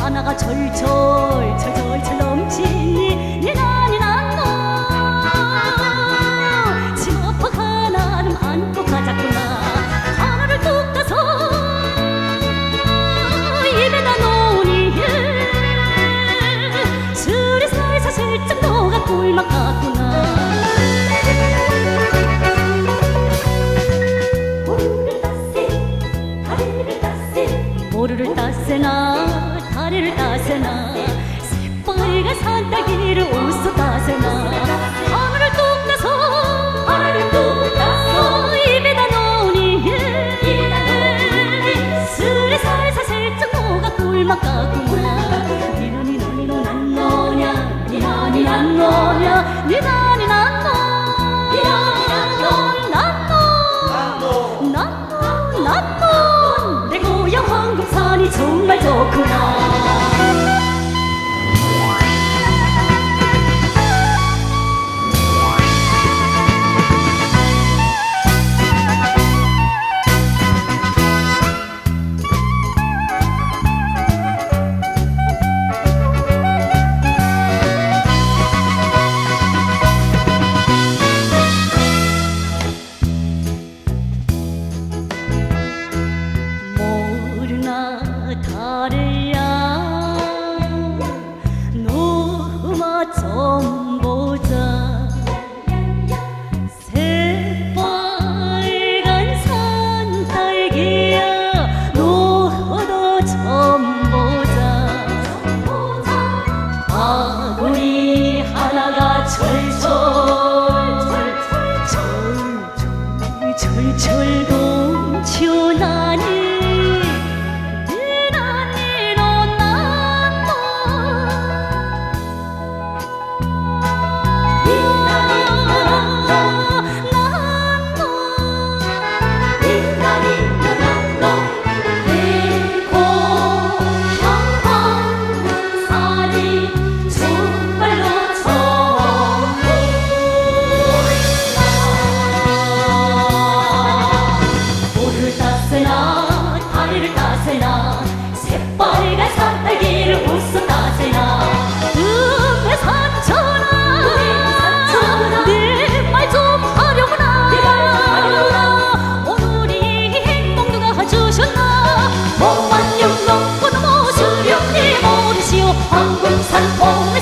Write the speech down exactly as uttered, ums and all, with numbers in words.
하나가 절절 절절절 넘치니 니나니나노 침 아파가 나름 안고 가자꾸나 하나를 뚝 따서 입에다 놓으니 술이 살살 슬쩍 녹아 꿀맛 같구나. 모르를 따세나 다리를 따세나 새빨간 산딸기를 웃어 따세나 하늘을 뚝 따서 하늘을 뚝 따서 입에다 놓으니 술에 살살 슬쩍 녹아 꿀맛 같구나. 니나니 나니노 난 너냐 니나니 난 너냐 니나니 난 너 황금산이 정말 좋구나. 다리야 너만 좀 보자. 새빨간 산딸기야 너도 좀 보자. 바구니 하나가 철철 철철철철 넘쳐나니 새빨간 산딸기를 웃어 따세나 음에 산천아 내 말 좀 하려구나. 오늘이 행복 누가 주셨나. 오만 년 넘고 넘어 수령님 모르시오 황금산 뽕